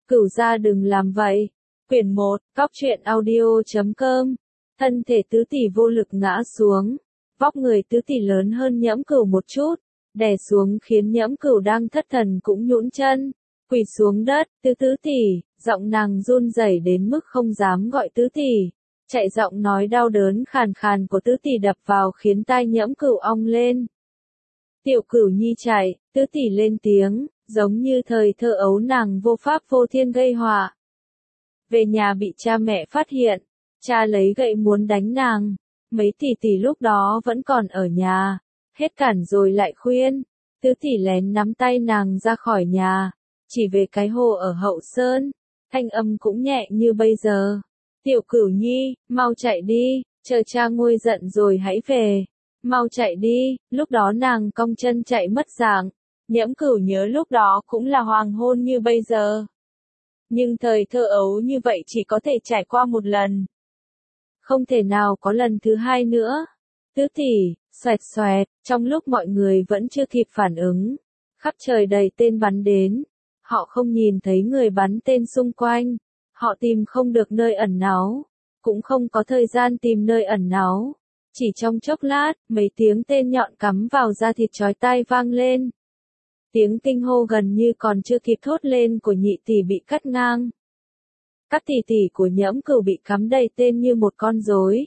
Cửu gia đừng làm vậy. Quyển 1, Cóc truyện audio.com. Thân thể tứ tỷ vô lực ngã xuống. Vóc người tứ tỷ lớn hơn Nhẫm Cửu một chút, đè xuống khiến Nhẫm Cửu đang thất thần cũng nhũn chân, quỳ xuống đất. Tứ tỷ, giọng nàng run rẩy đến mức không dám gọi tứ tỷ. Chạy giọng nói đau đớn khàn khàn của tứ tỷ đập vào khiến tai Nhẫm Cửu ong lên. Tiểu Cửu nhi chạy, tứ tỷ lên tiếng, giống như thời thơ ấu nàng vô pháp vô thiên gây họa. Về nhà bị cha mẹ phát hiện, cha lấy gậy muốn đánh nàng. Mấy tỷ tỷ lúc đó vẫn còn ở nhà, hết cản rồi lại khuyên. Tứ tỷ lén nắm tay nàng ra khỏi nhà, chỉ về cái hồ ở Hậu Sơn, thanh âm cũng nhẹ như bây giờ. Tiểu Cửu nhi, mau chạy đi, chờ cha nguôi giận rồi hãy về. Mau chạy đi. Lúc đó nàng cong chân chạy mất dạng. Nhẫm Cửu nhớ lúc đó cũng là hoàng hôn như bây giờ. Nhưng thời thơ ấu như vậy chỉ có thể trải qua một lần. Không thể nào có lần thứ hai nữa. Tứ tỷ, xoẹt xoẹt, trong lúc mọi người vẫn chưa kịp phản ứng, khắp trời đầy tên bắn đến. Họ không nhìn thấy người bắn tên xung quanh. Họ tìm không được nơi ẩn náu, cũng không có thời gian tìm nơi ẩn náu. Chỉ trong chốc lát, mấy tiếng tên nhọn cắm vào da thịt chói tai vang lên. Tiếng kinh hô gần như còn chưa kịp thốt lên của nhị tỷ bị cắt ngang. Các tỷ tỷ của Nhẫm Cửu bị cắm đầy tên như một con rối,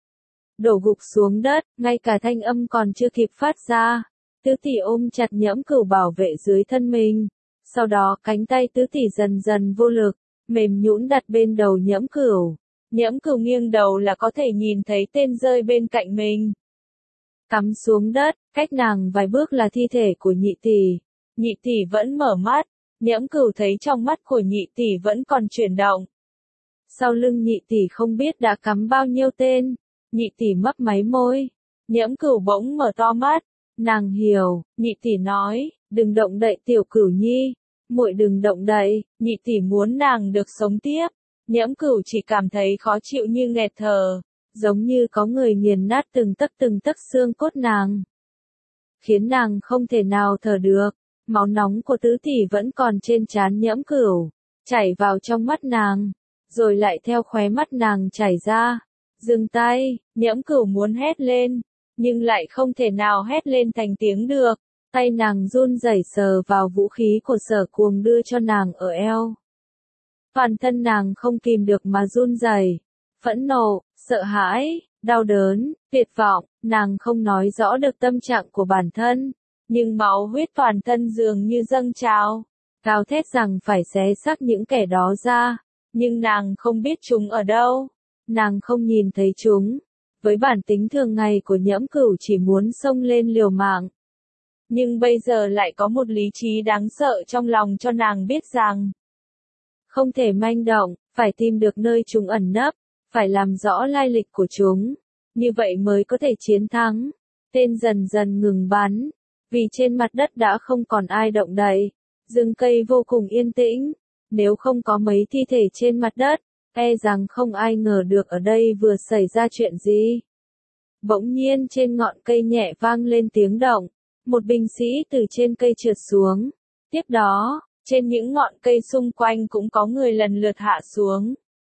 đổ gục xuống đất, ngay cả thanh âm còn chưa kịp phát ra. Tứ tỷ ôm chặt Nhẫm Cửu bảo vệ dưới thân mình. Sau đó cánh tay tứ tỷ dần dần vô lực, mềm nhũn đặt bên đầu Nhẫm Cửu. Nhẫm Cửu nghiêng đầu là có thể nhìn thấy tên rơi bên cạnh mình. Cắm xuống đất, cách nàng vài bước là thi thể của nhị tỷ. Nhị tỷ vẫn mở mắt, Nhẫm Cửu thấy trong mắt của nhị tỷ vẫn còn chuyển động. Sau lưng nhị tỷ không biết đã cắm bao nhiêu tên. Nhị tỷ mấp máy môi. Nhẫm Cửu bỗng mở to mắt. Nàng hiểu, nhị tỷ nói, đừng động đậy Tiểu Cửu nhi, muội đừng động đậy. Nhị tỷ muốn nàng được sống tiếp. Nhẫm Cửu chỉ cảm thấy khó chịu như nghẹt thở, giống như có người nghiền nát từng tấc xương cốt nàng, khiến nàng không thể nào thở được. Máu nóng của tứ tỷ vẫn còn trên trán Nhẫm Cửu, chảy vào trong mắt nàng, rồi lại theo khóe mắt nàng chảy ra. Dừng tay. Nhẫm Cửu muốn hét lên, nhưng lại không thể nào hét lên thành tiếng được. Tay nàng run rẩy sờ vào vũ khí của Sở Cuồng đưa cho nàng ở eo. Toàn thân nàng không kìm được mà run rẩy, phẫn nộ, sợ hãi, đau đớn, tuyệt vọng. Nàng không nói rõ được tâm trạng của bản thân, nhưng máu huyết toàn thân dường như dâng trào, gào thét rằng phải xé xác những kẻ đó ra, nhưng nàng không biết chúng ở đâu, nàng không nhìn thấy chúng. Với bản tính thường ngày của Nhẫm Cửu chỉ muốn xông lên liều mạng, nhưng bây giờ lại có một lý trí đáng sợ trong lòng cho nàng biết rằng không thể manh động, phải tìm được nơi chúng ẩn nấp, phải làm rõ lai lịch của chúng, như vậy mới có thể chiến thắng. Tên dần dần ngừng bắn, vì trên mặt đất đã không còn ai động đậy, rừng cây vô cùng yên tĩnh. Nếu không có mấy thi thể trên mặt đất, e rằng không ai ngờ được ở đây vừa xảy ra chuyện gì. Bỗng nhiên trên ngọn cây nhẹ vang lên tiếng động, một binh sĩ từ trên cây trượt xuống. Tiếp đó, trên những ngọn cây xung quanh cũng có người lần lượt hạ xuống.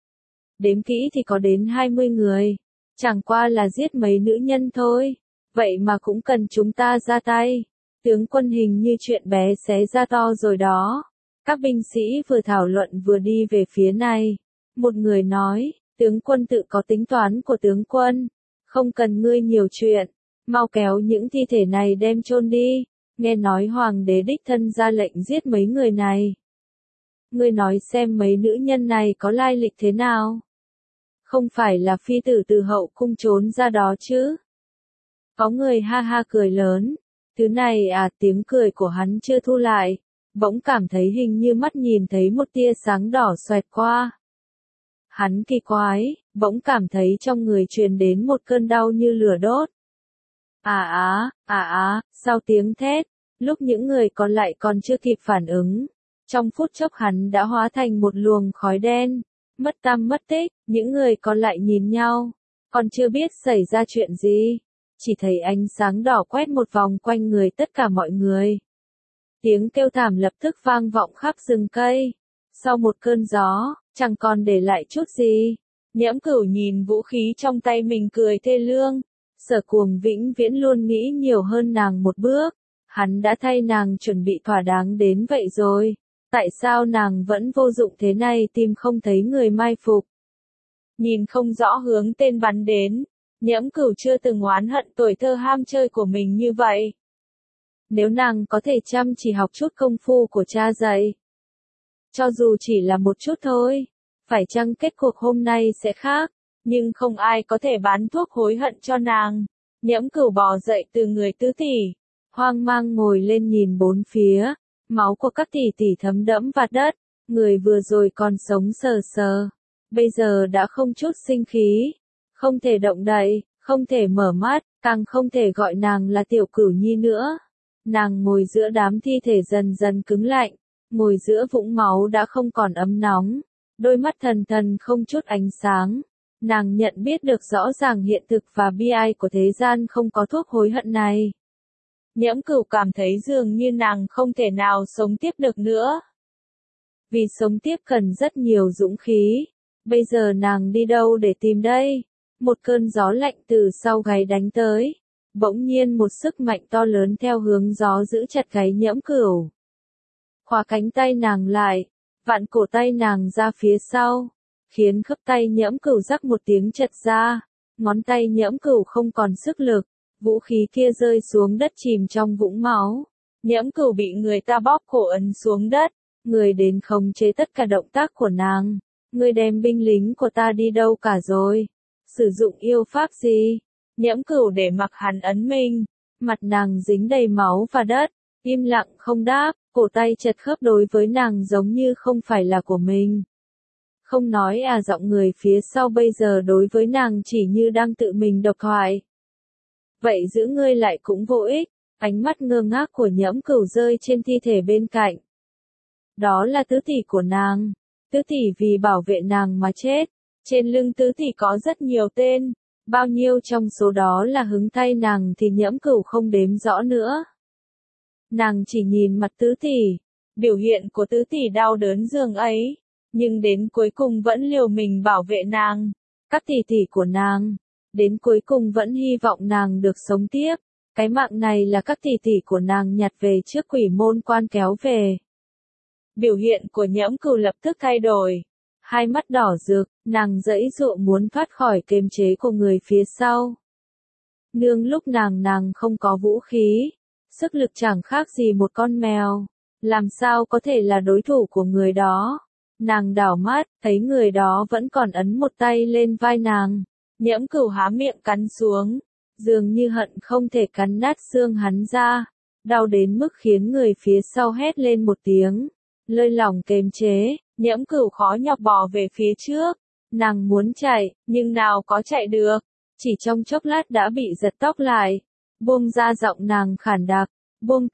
Đếm kỹ thì có đến 20 người, chẳng qua là giết mấy nữ nhân thôi, vậy mà cũng cần chúng ta ra tay. Tướng quân hình như chuyện bé xé ra to rồi đó. Các binh sĩ vừa thảo luận vừa đi về phía này. Một người nói, tướng quân tự có tính toán của tướng quân, không cần ngươi nhiều chuyện, mau kéo những thi thể này đem chôn đi. Nghe nói hoàng đế đích thân ra lệnh giết mấy người này. Ngươi nói xem mấy nữ nhân này có lai lịch thế nào? Không phải là phi tử từ hậu cung trốn ra đó chứ? Có người ha ha cười lớn. Thứ này à, tiếng cười của hắn chưa thu lại, bỗng cảm thấy hình như mắt nhìn thấy một tia sáng đỏ xoẹt qua. Hắn kỳ quái, bỗng cảm thấy trong người truyền đến một cơn đau như lửa đốt. Sau tiếng thét, lúc những người còn lại còn chưa kịp phản ứng, trong phút chốc hắn đã hóa thành một luồng khói đen, mất tăm mất tích. Những người còn lại nhìn nhau, còn chưa biết xảy ra chuyện gì, chỉ thấy ánh sáng đỏ quét một vòng quanh người tất cả mọi người. Tiếng kêu thảm lập tức vang vọng khắp rừng cây. Sau một cơn gió, chẳng còn để lại chút gì. Nhiễm Cửu nhìn vũ khí trong tay mình cười thê lương. Sở Cuồng vĩnh viễn luôn nghĩ nhiều hơn nàng một bước. Hắn đã thay nàng chuẩn bị thỏa đáng đến vậy rồi. Tại sao nàng vẫn vô dụng thế này, tìm không thấy người mai phục? Nhìn không rõ hướng tên bắn đến. Nhiễm Cửu chưa từng oán hận tuổi thơ ham chơi của mình như vậy. Nếu nàng có thể chăm chỉ học chút công phu của cha dạy, cho dù chỉ là một chút thôi, phải chăng kết cuộc hôm nay sẽ khác, nhưng không ai có thể bán thuốc hối hận cho nàng. Nhiễm Cửu bò dậy từ người tứ tỷ, hoang mang ngồi lên nhìn bốn phía, máu của các tỷ tỷ thấm đẫm vạt đất, người vừa rồi còn sống sờ sờ, bây giờ đã không chút sinh khí, không thể động đậy, không thể mở mắt, càng không thể gọi nàng là Tiểu Cửu Nhi nữa. Nàng ngồi giữa đám thi thể dần dần cứng lạnh, ngồi giữa vũng máu đã không còn ấm nóng, đôi mắt thần thần không chút ánh sáng. Nàng nhận biết được rõ ràng hiện thực và bi ai của thế gian không có thuốc hối hận này. Nhiễm Cửu cảm thấy dường như nàng không thể nào sống tiếp được nữa. Vì sống tiếp cần rất nhiều dũng khí. Bây giờ nàng đi đâu để tìm đây? Một cơn gió lạnh từ sau gáy đánh tới. Bỗng nhiên một sức mạnh to lớn theo hướng gió giữ chặt gáy Nhiễm Cửu. Khóa cánh tay nàng lại, vặn cổ tay nàng ra phía sau, khiến khớp tay Nhiễm Cửu rắc một tiếng chật ra, ngón tay Nhiễm Cửu không còn sức lực, vũ khí kia rơi xuống đất chìm trong vũng máu. Nhiễm Cửu bị người ta bóp cổ ấn xuống đất, người đến khống chế tất cả động tác của nàng. Người đem binh lính của ta đi đâu cả rồi? Sử dụng yêu pháp gì? Nhiễm Cửu để mặc hắn ấn mình, mặt nàng dính đầy máu và đất, im lặng không đáp, cổ tay chật khớp đối với nàng giống như không phải là của mình. Không nói à, giọng người phía sau bây giờ đối với nàng chỉ như đang tự mình độc thoại. Vậy giữ ngươi lại cũng vô ích, ánh mắt ngơ ngác của Nhiễm Cửu rơi trên thi thể bên cạnh. Đó là tứ tỷ của nàng, tứ tỷ vì bảo vệ nàng mà chết, trên lưng tứ tỷ có rất nhiều tên, bao nhiêu trong số đó là hứng thay nàng thì Nhiễm Cửu không đếm rõ nữa. Nàng chỉ nhìn mặt tứ tỷ, biểu hiện của tứ tỷ đau đớn dường ấy, nhưng đến cuối cùng vẫn liều mình bảo vệ nàng, các tỷ tỷ của nàng, đến cuối cùng vẫn hy vọng nàng được sống tiếp, cái mạng này là các tỷ tỷ của nàng nhặt về trước Quỷ Môn Quan kéo về. Biểu hiện của Nhiễm Cửu lập tức thay đổi, hai mắt đỏ rực, nàng giãy giụa muốn thoát khỏi kiềm chế của người phía sau. Nương lúc nàng không có vũ khí, sức lực chẳng khác gì một con mèo, làm sao có thể là đối thủ của người đó. Nàng đảo mắt, thấy người đó vẫn còn ấn một tay lên vai nàng. Nhiễm Cửu há miệng cắn xuống, dường như hận không thể cắn nát xương hắn ra, đau đến mức khiến người phía sau hét lên một tiếng. Lơi lỏng kềm chế, Nhiễm Cửu khó nhọc bò về phía trước. Nàng muốn chạy, nhưng nào có chạy được, chỉ trong chốc lát đã bị giật tóc lại. Buông ra, giọng nàng khản đặc, buông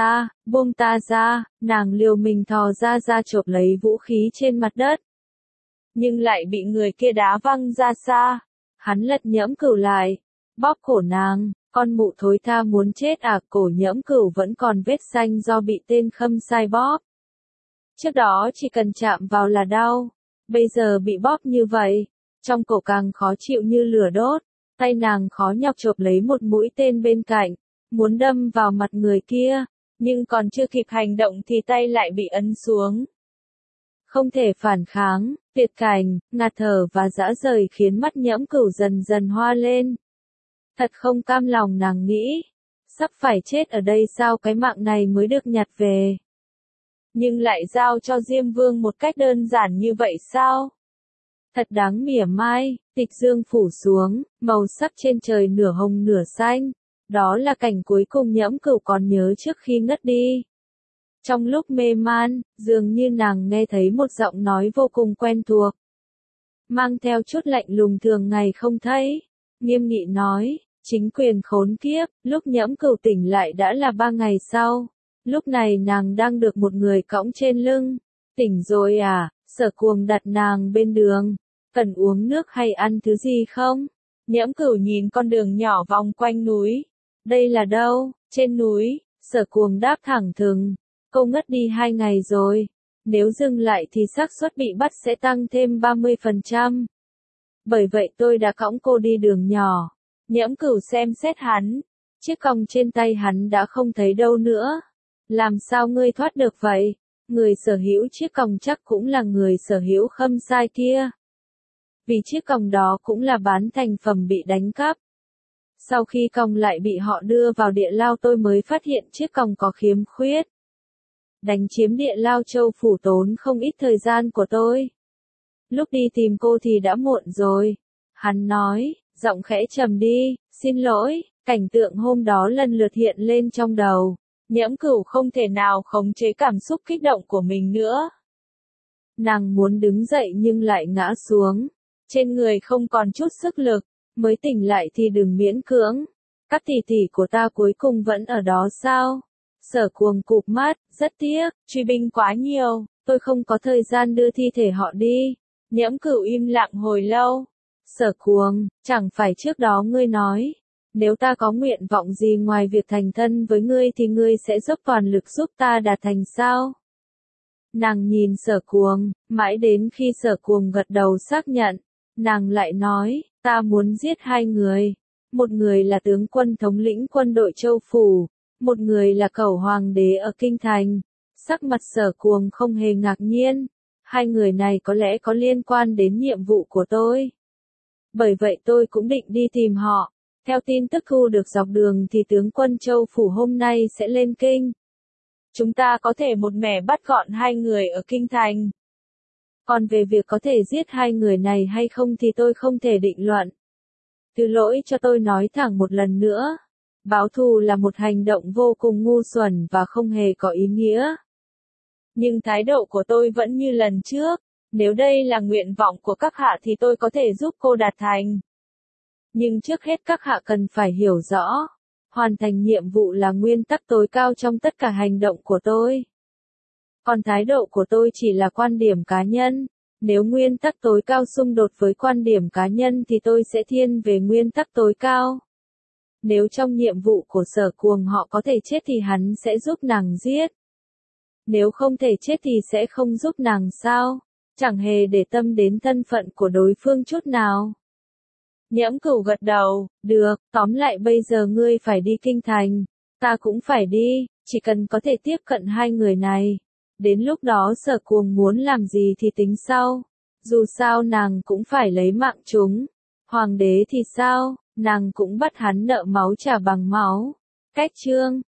ta ra, nàng liều mình thò ra chộp lấy vũ khí trên mặt đất. Nhưng lại bị người kia đá văng ra xa, hắn lật Nhiễm Cửu lại, bóp cổ nàng, con mụ thối tha muốn chết à, cổ Nhiễm Cửu vẫn còn vết xanh do bị tên Khâm Sai bóp. Trước đó chỉ cần chạm vào là đau, bây giờ bị bóp như vậy, trong cổ càng khó chịu như lửa đốt, tay nàng khó nhọc chộp lấy một mũi tên bên cạnh, muốn đâm vào mặt người kia, nhưng còn chưa kịp hành động thì tay lại bị ấn xuống. Không thể phản kháng, tuyệt cảnh, ngạt thở và rã rời khiến mắt Nhiễm Cửu dần dần hoa lên. Thật không cam lòng, nàng nghĩ, sắp phải chết ở đây sao cái mạng này mới được nhặt về. Nhưng lại giao cho Diêm Vương một cách đơn giản như vậy sao? Thật đáng mỉa mai, tịch dương phủ xuống, màu sắc trên trời nửa hồng nửa xanh. Đó là cảnh cuối cùng Nhiễm Cửu còn nhớ trước khi ngất đi. Trong lúc mê man, dường như nàng nghe thấy một giọng nói vô cùng quen thuộc. Mang theo chút lạnh lùng thường ngày không thấy. Nghiêm nghị nói, chính quyền khốn kiếp, lúc Nhiễm Cửu tỉnh lại đã là 3 ngày sau. Lúc này nàng đang được một người cõng trên lưng. Tỉnh rồi à? Sở Cuồng đặt nàng bên đường. Cần uống nước hay ăn thứ gì không? Nhiễm Cửu nhìn con đường nhỏ vòng quanh núi. Đây là đâu? Trên núi. Sở Cuồng đáp thẳng thừng. Cô ngất đi 2 ngày rồi. Nếu dừng lại thì xác suất bị bắt sẽ tăng thêm 30%. Bởi vậy tôi đã cõng cô đi đường nhỏ. Nhiễm Cửu xem xét hắn. Chiếc còng trên tay hắn đã không thấy đâu nữa. Làm sao ngươi thoát được vậy? Người sở hữu chiếc còng chắc cũng là người sở hữu Khâm Sai kia. Vì chiếc còng đó cũng là bán thành phẩm bị đánh cắp. Sau khi còng lại bị họ đưa vào địa lao tôi mới phát hiện chiếc còng có khiếm khuyết. Đánh chiếm địa lao Châu Phủ tốn không ít thời gian của tôi. Lúc đi tìm cô thì đã muộn rồi. Hắn nói, giọng khẽ trầm đi, xin lỗi, cảnh tượng hôm đó lần lượt hiện lên trong đầu. Nhiễm Cửu không thể nào khống chế cảm xúc kích động của mình nữa. Nàng muốn đứng dậy nhưng lại ngã xuống. Trên người không còn chút sức lực, mới tỉnh lại thì đừng miễn cưỡng. Các tỷ tỷ của ta cuối cùng vẫn ở đó sao? Sở Cuồng cụp mắt, rất tiếc, truy binh quá nhiều, tôi không có thời gian đưa thi thể họ đi. Nhiễm Cửu im lặng hồi lâu. Sở Cuồng, chẳng phải trước đó ngươi nói, nếu ta có nguyện vọng gì ngoài việc thành thân với ngươi thì ngươi sẽ dốc toàn lực giúp ta đạt thành sao? Nàng nhìn Sở Cuồng, mãi đến khi Sở Cuồng gật đầu xác nhận, nàng lại nói, ta muốn giết hai người. Một người là tướng quân thống lĩnh quân đội Châu Phủ, một người là cẩu hoàng đế ở Kinh Thành. Sắc mặt Sở Cuồng không hề ngạc nhiên. Hai người này có lẽ có liên quan đến nhiệm vụ của tôi. Bởi vậy tôi cũng định đi tìm họ. Theo tin tức thu được dọc đường thì tướng quân Châu Phủ hôm nay sẽ lên kinh. Chúng ta có thể một mẻ bắt gọn hai người ở Kinh Thành. Còn về việc có thể giết hai người này hay không thì tôi không thể định luận. Thứ lỗi cho tôi nói thẳng một lần nữa. Báo thù là một hành động vô cùng ngu xuẩn và không hề có ý nghĩa. Nhưng thái độ của tôi vẫn như lần trước. Nếu đây là nguyện vọng của các hạ thì tôi có thể giúp cô đạt thành. Nhưng trước hết các hạ cần phải hiểu rõ. Hoàn thành nhiệm vụ là nguyên tắc tối cao trong tất cả hành động của tôi. Còn thái độ của tôi chỉ là quan điểm cá nhân. Nếu nguyên tắc tối cao xung đột với quan điểm cá nhân thì tôi sẽ thiên về nguyên tắc tối cao. Nếu trong nhiệm vụ của Sở Cuồng họ có thể chết thì hắn sẽ giúp nàng giết. Nếu không thể chết thì sẽ không giúp nàng sao? Chẳng hề để tâm đến thân phận của đối phương chút nào. Nhiễm Cửu gật đầu, được, tóm lại bây giờ ngươi phải đi Kinh Thành. Ta cũng phải đi, chỉ cần có thể tiếp cận hai người này. Đến lúc đó Sở Cuồng muốn làm gì thì tính sau. Dù sao nàng cũng phải lấy mạng chúng. Hoàng đế thì sao, nàng cũng bắt hắn nợ máu trả bằng máu. Cách chương